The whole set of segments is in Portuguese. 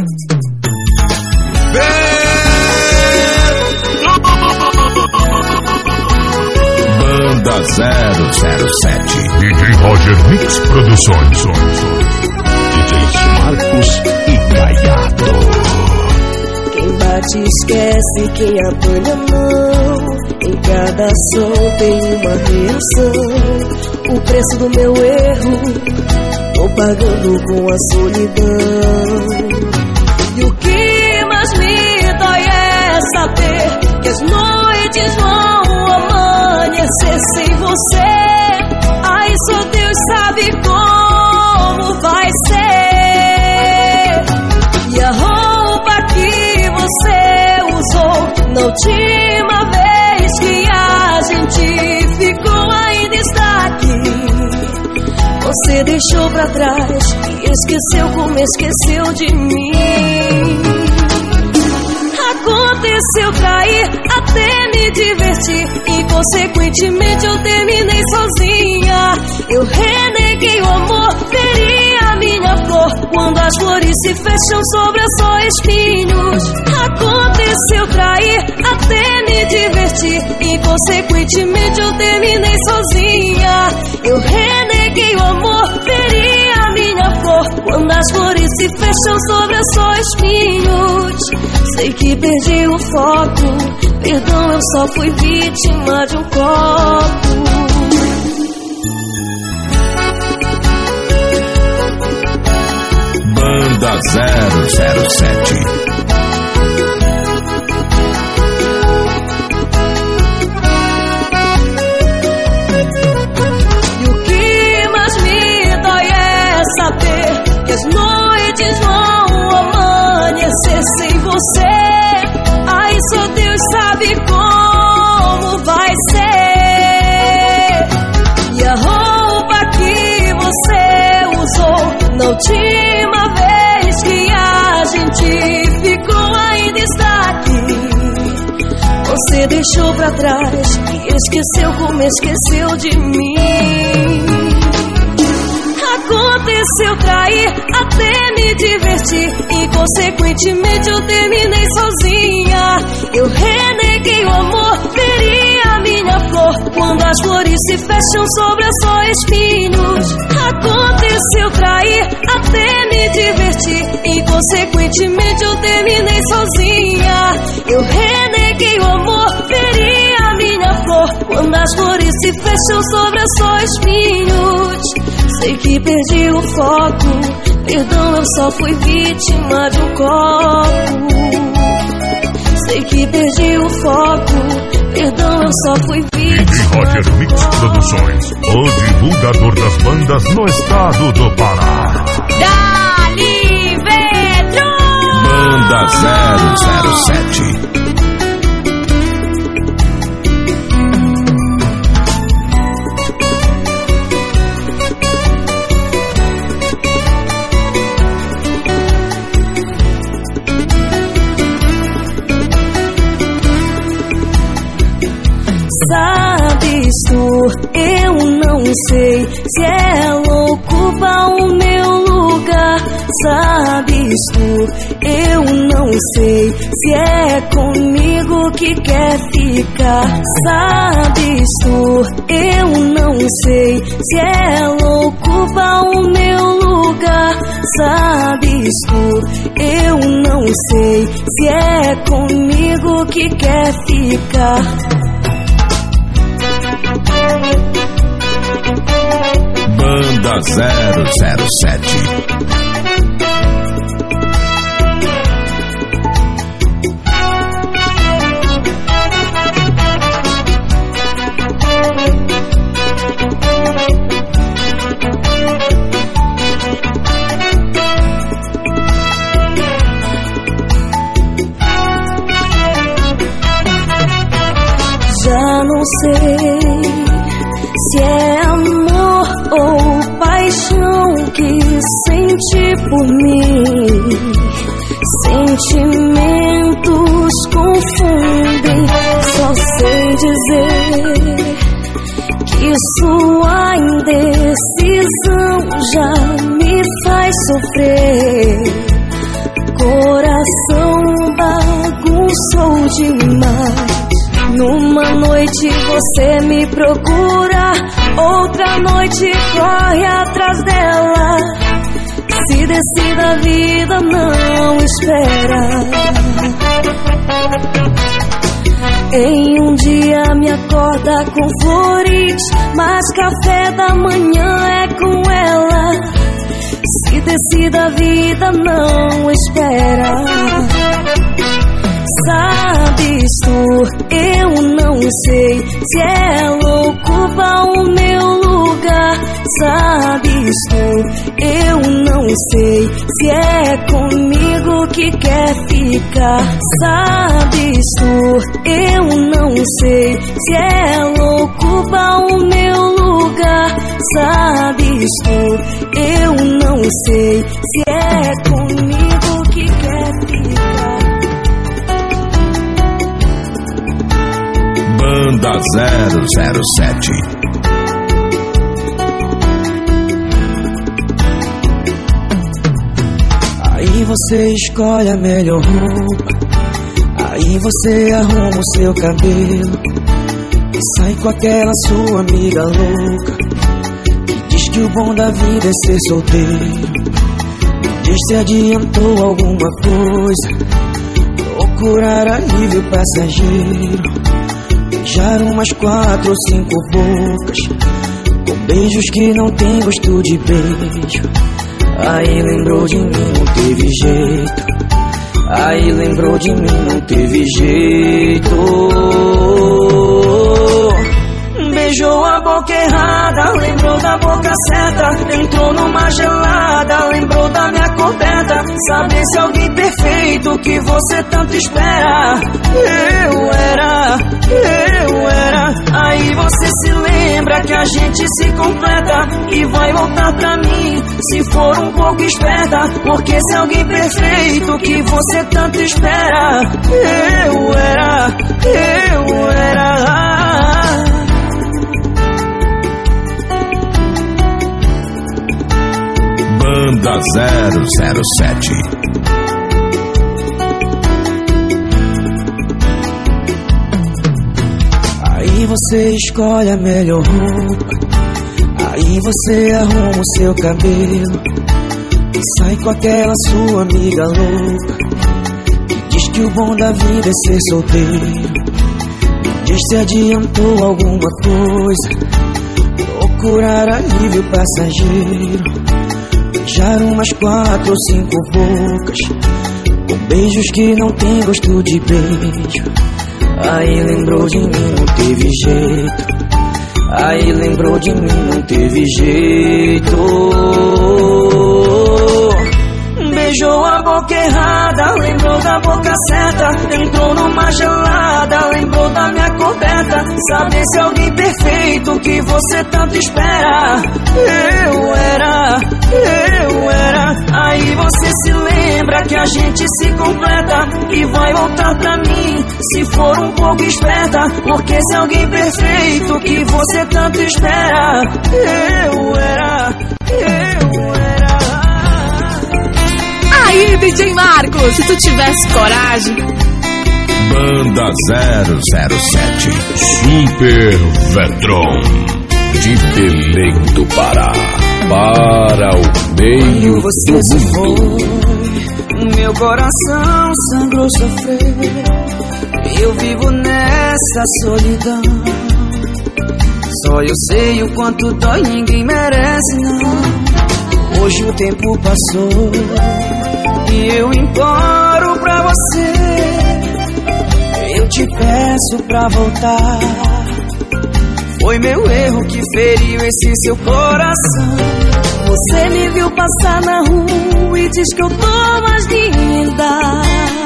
Banda 007 DJ Roger Mix Produções. DJs Marcos e Caiado. Quem bate esquece, quem apanha não. Em cada som tem uma reação. O preço do meu erro tô pagando com a solidão. E o que mais me dói é saber que as noites vão amanhecer sem você. Ai, só Deus sabe como vai ser. E a roupa que você usou na última vez que a gente ficou ainda está aqui. Você deixou pra trás e esqueceu como esqueceu de mim. Aconteceu trair até me divertir e consequentemente eu terminei sozinha. Eu reneguei o amor, feri a minha flor quando as flores se fecham sobre só espinhos. Aconteceu trair até me divertir e consequentemente eu terminei sozinha. Eu reneguei o amor, feri a minha flor quando as flores se fecham sobre só espinhos. Sei que perdi o foco, perdão, eu só fui vítima de um copo. Banda 007 que as noites vão amanhecer sem você. Ai, só Deus sabe como vai ser. E a roupa que você usou na última vez que a gente ficou ainda está aqui. Você deixou pra trás e esqueceu como esqueceu de mim. Aconteceu trair até me divertir e consequentemente eu terminei sozinha. Eu reneguei o amor, feri a minha flor quando as flores se fecham sobre só espinhos. Aconteceu trair até me divertir e consequentemente eu terminei sozinha. Eu reneguei o amor, feri a minha flor quando as flores se fecham sobre só espinhos. Sei que perdi o foco, perdão, eu só fui vítima de um copo. Sei que perdi o foco, perdão, eu só fui vítima. DJ Roger Mix Produções, o divulgador das bandas no estado do Pará. Dali Vetro! Banda 007 Sabes tu, eu não sei se ela ocupa o meu lugar. Sabes tu, eu não sei se é comigo que quer ficar. Sabes tu, eu não sei se ela ocupa o meu lugar. Sabes tu, eu não sei se é comigo que quer ficar. Banda 007 Já não sei se é amor ou paixão que sente por mim. sou demais. Numa noite você me procura, outra noite corre atrás dela. Se decide a vida, não espera. Em um dia me acorda com flores, mas café da manhã é com ela. Se decide a vida, não espera. Sabes tu, eu não sei se ela ocupa o meu lugar. Sabes tu, eu não sei se é comigo que quer ficar. Sabes tu, eu não sei se ela ocupa o meu lugar. Sabes tu, eu não sei se é comigo que quer ficar. Banda 007. Aí você escolhe a melhor roupa, aí você arruma o seu cabelo e sai com aquela sua amiga louca que diz que o bom da vida é ser solteiro. Me diz se adiantou alguma coisa, procurar alívio passageiro, beijar umas 4 ou 5 bocas, com beijos que não tem gosto de beijo. Aí lembrou de mim, não teve jeito. Aí lembrou de mim, não teve jeito. Beijou a boca errada, lembrou da boca certa. Entrou numa gelada, lembrou da minha coberta. Saber se alguém perfeito que você tanto espera. Eu era. Aí você se lembra que a gente se completa e vai voltar pra mim se for um pouco esperta. Porque se alguém perfeito que você tanto espera. Eu era. Banda 007. Aí você escolhe a melhor roupa, aí você arruma o seu cabelo e sai com aquela sua amiga louca que diz que o bom da vida é ser solteiro. Me diz se adiantou alguma coisa, procurar alívio passageiro, beijar umas 4 ou 5 bocas, com beijos que não tem gosto de beijo. Aí lembrou de mim, não teve jeito. Aí lembrou de mim, não teve jeito. Beijou a boca errada, lembrou da boca certa. Entrou numa gelada, lembrou da minha coberta. Saber se alguém perfeito que você tanto espera. Eu era. Aí você se lembra que a gente se completa e vai voltar pra mim se for um pouco esperta. Porque se alguém perfeito que você tanto espera. Eu era. Aí, DJ Marcos, se tu tivesse coragem. Banda 007. Super Vetron, De Belém do Pará para o meio você do se mundo. foi, meu coração sangrou, sofreu. Eu vivo nessa solidão. Só eu sei o quanto dói, ninguém merece não. Hoje o tempo passou e eu imploro pra você. Eu te peço pra voltar. Foi meu erro que feriu esse seu coração. Você me viu passar na rua e diz que eu tô mais linda.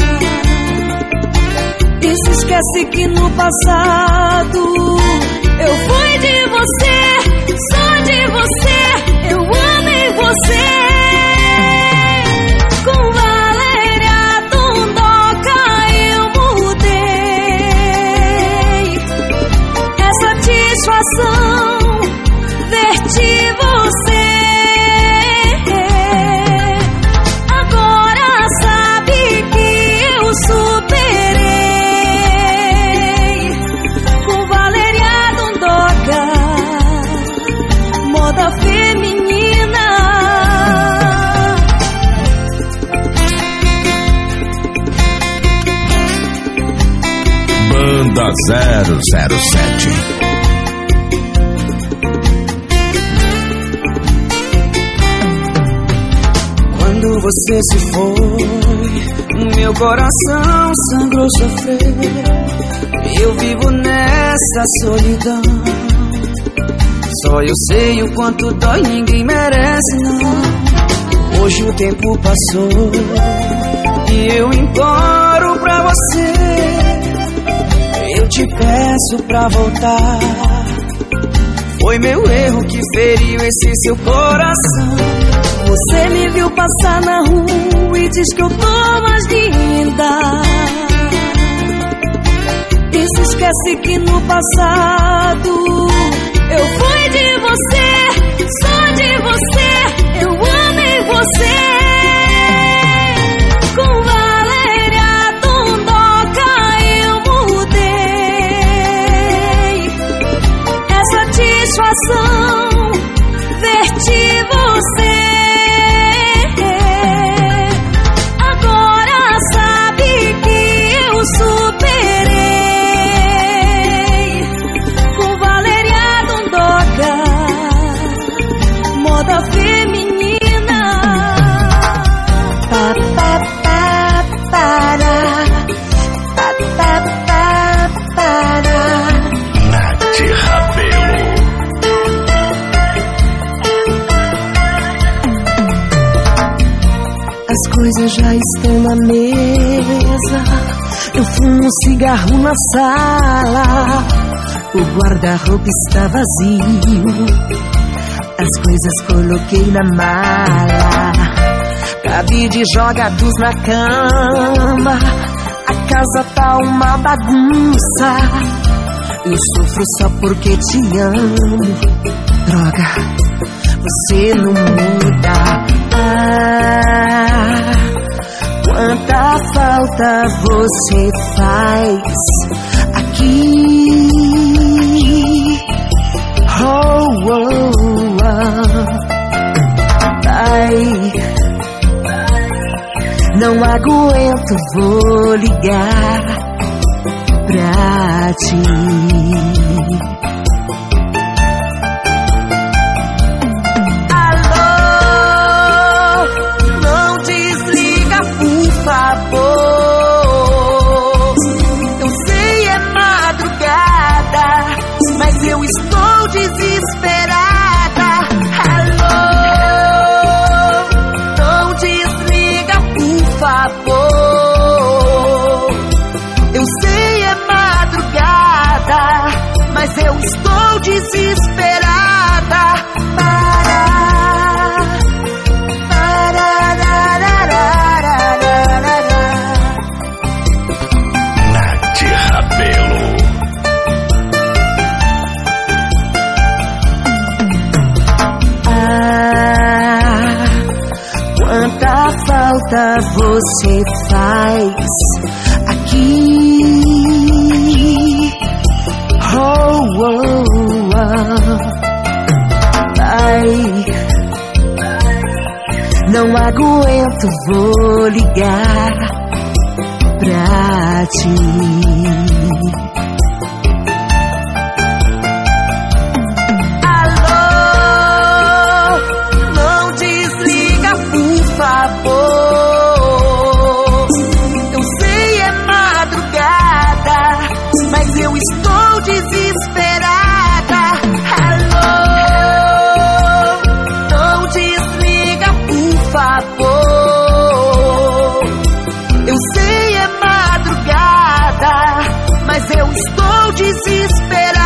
E se esquece que no passado eu fui de você, só de você. Eu amei você. Com Valéria Dondoca eu mudei. É satisfação ver-te você. Agora sabe que eu superei. Banda 007. Quando você se foi, meu coração sangrou, sofreu. Eu vivo nessa solidão. Só eu sei o quanto dói, ninguém merece, não. Hoje o tempo passou e eu imploro pra você. Eu te peço pra voltar. Foi meu erro que feriu esse seu coração. Você me viu passar na rua e diz que eu tô mais linda. E se esquece que no passado eu fui de você, só de você, eu amei você. Com Valéria Dondoca eu mudei. É satisfação ver-te você. Agora sabe que eu superei. Com Valéria Dondoca, moda feminina. Pa, pa, pa, para. Pa, pa, pa, para. Nath Rabelo. As coisas já estão na mesa. Eu fumo um cigarro na sala. O guarda-roupa está vazio. As coisas coloquei na mala. Cabide jogados na cama. A casa tá uma bagunça. Eu sofro só porque te amo. Droga, você não muda. Ah, quanta falta você faz aqui. Oh, oh, oh. Ai, não aguento, vou ligar pra ti. Eu sei é madrugada, mas eu estou desesperada. Alô, não desliga, por favor. Eu sei é madrugada, mas eu estou desesperada. Quanta falta você faz aqui. Oh, oh, oh. Ai, não aguento, vou ligar pra ti. Eu sei é madrugada, mas eu estou desesperada. Alô, não desliga, por favor. Eu sei é madrugada, mas eu estou desesperada.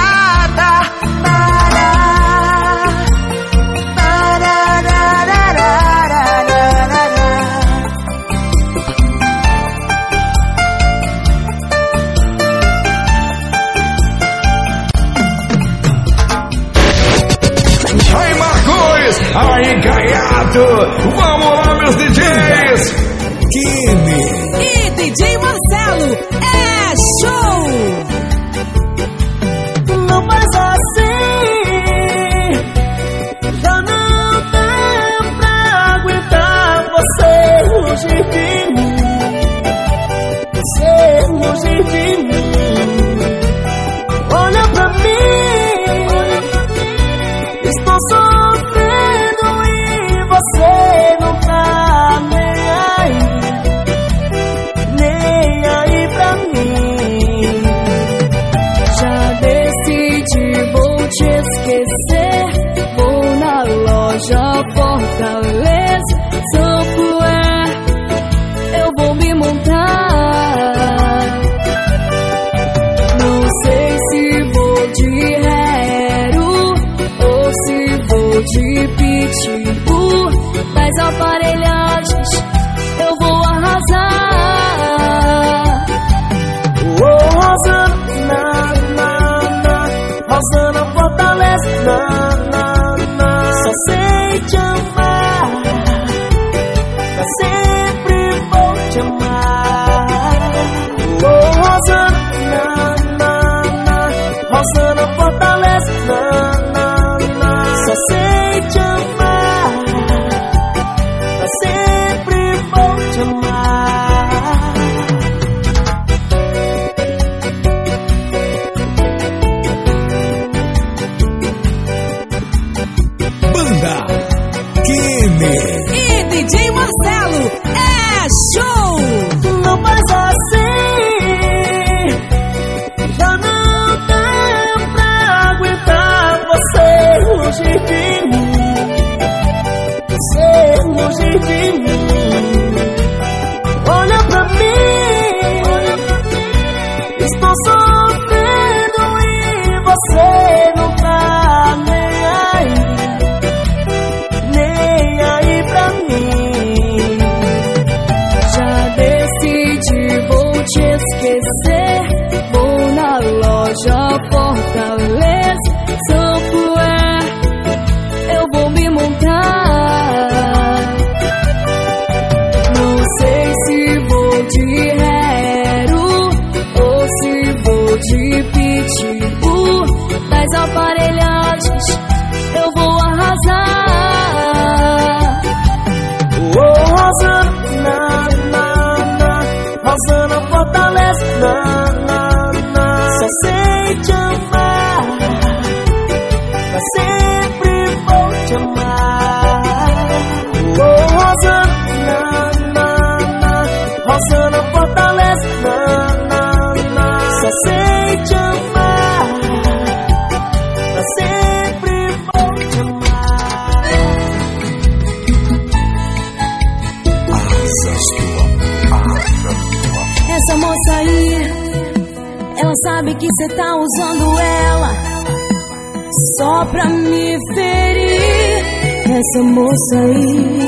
Aí, Gaiato! Vamos lá, meus DJs! Kimi e DJ Marcelo, é show! Não faz assim, já não dá pra aguentar você longe de mim. Você longe de mim. Só sei te amar, pra sempre vou te amar. Oh, Rosana, Rosana fortalece. Só sei te amar, pra sempre vou te amar. Banda Kimi E DJ Marcelo, é show! Não faz assim, já não tenho pra aguentar você longe de mim, você longe de mim. Olha pra mim, estou sofrendo e você não tá nem aí pra mim. Já decidi, vou te esquecer. Vou na loja Fortaleza Sampuer, eu vou me montar. Não sei se vou de Hero ou se vou de Pitbull. Das aparelhagens eu vou arrasar. Oh, Rosana, Rosana fortalece. Só sei te amar, pra sempre vou te amar. Oh, Rosana, Rosana fortalece. Só sei te amar, pra sempre vou te amar. Essa moça aí, ela sabe que cê tá usando ela só pra me ferir. Essa moça aí,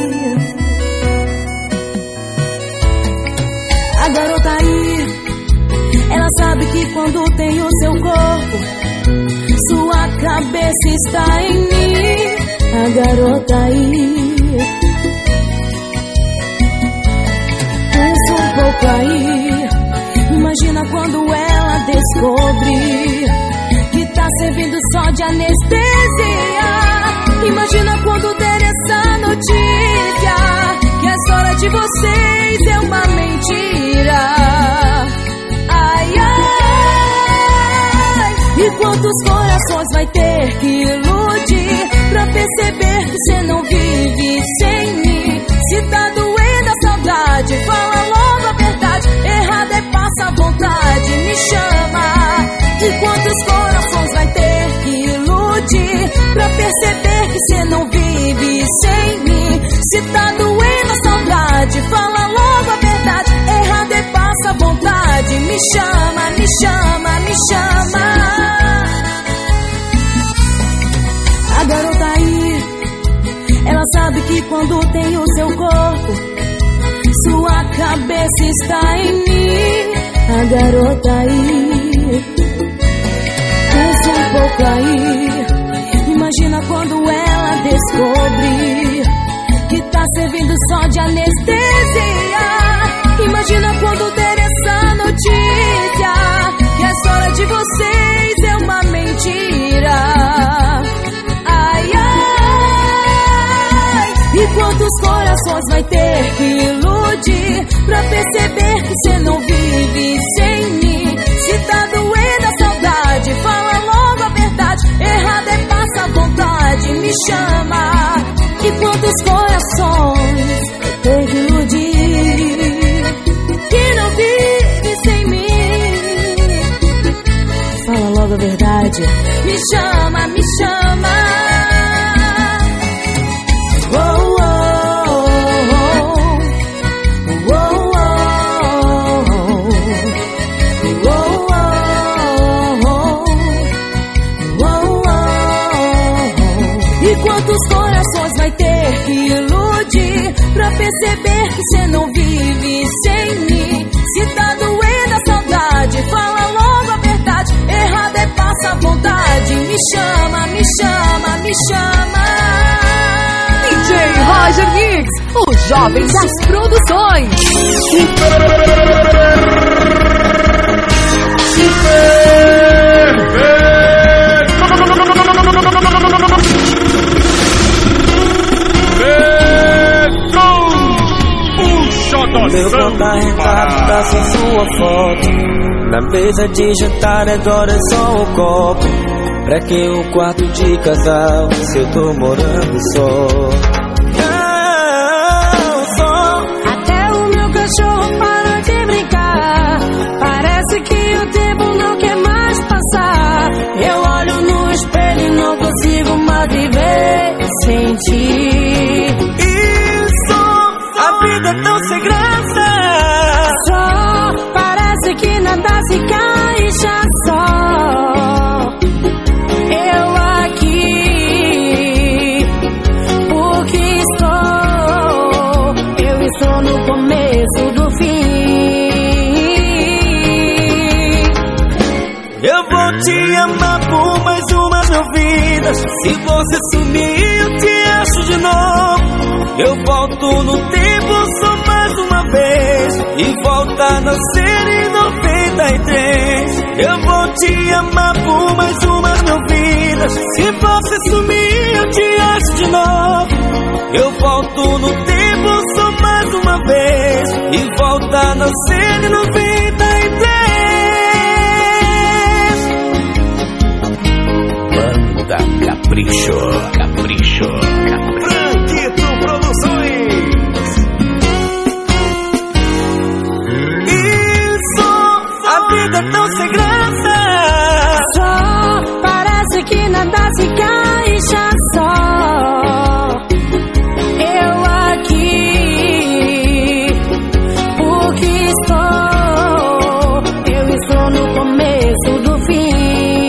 a garota aí, ela sabe que quando tem o seu corpo, sua cabeça está em mim. A garota aí, pensa um pouco aí. Imagina quando ela descobre que tá servindo só de anestesia. Imagina quando der essa notícia que a história de vocês é uma mentira. Ai, ai, e quantos corações vai ter que iludir pra perceber que cê não vive sem mim? Se tá doendo a saudade, fala logo a verdade. Errado é passa a vontade, me chama. E quantos corações vai ter que iludir pra perceber que cê não vive sem mim? Se tá doendo a saudade, fala logo a verdade. Errado é passa a vontade, me chama, me chama, me chama. A garota aí, ela sabe que quando tem o seu corpo, sua cabeça está em mim. A garota aí, pensa um pouco aí. Imagina quando ela descobre que tá servindo só de anestesia. Imagina quando der essa notícia que a história de vocês é uma mentira. Ai, ai, e quantos corações vai ter que iludir pra perceber que cê não vive sem mim? Se tá doendo a saudade, fala logo a verdade. Errado é passa a vontade, me chama. E quantos corações vai ter que iludir que não vive sem mim? Fala logo a verdade, me chama, me chama. Quantos corações vai ter que iludir pra perceber que cê não vive sem mim? Se tá doendo a saudade, fala logo a verdade. Errado é passa a vontade, me chama, me chama. me chama. DJ Roger Mix, o jovem das produções. Meu conta retrato tá sem sua foto. Na mesa de jantar agora é só um copo. Pra que um quarto de casal se eu tô morando só? Não, só. Até o meu cachorro para de brincar. Parece que o tempo não quer mais passar. Eu olho no espelho e não consigo mais viver sem ti. Isso, a vida é tão sem graça. Só parece que nada se encaixa só. Eu aqui, porque eu estou no começo do fim. Eu vou te amar por mais umas vidas. Se você sumir, eu te acho de novo. Eu volto no tempo só mais uma vez e volto a nascer em 93. Eu vou te amar por mais umas vidas. Se você sumir, eu te acho de novo. Eu volto no tempo só mais uma vez e volto a nascer em 93. Banda Capricho, Capricho, Capricho. Franquito Produções. Isso, a vida é tão sem graça. Só parece que nada se encaixa só. Eu aqui, porque eu estou no começo do fim.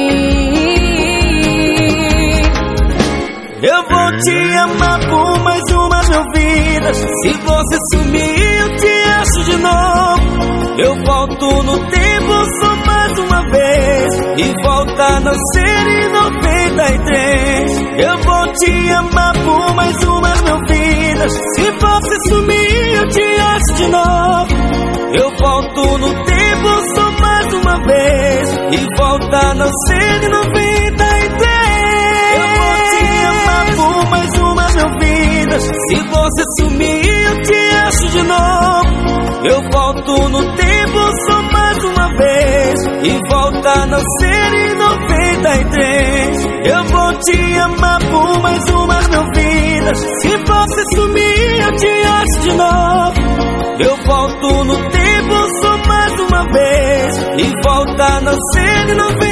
Eu vou te amar por mais umas vidas. Se você sumir, eu te acho de novo. Eu volto no tempo só mais uma vez e volto a nascer em 93. Eu vou te amar por mais umas vidas. Se você sumir, eu te acho de novo. Eu volto no tempo só mais uma vez e volto a nascer em 93. Eu vou te amar por mais umas vidas. Se você sumir, eu te acho de novo. Eu volto no tempo só mais uma vez e volto a nascer em 93. Eu vou te amar por mais umas vidas. Se você sumir, eu te acho de novo. Eu volto no tempo só mais uma vez e volto a nascer em 93.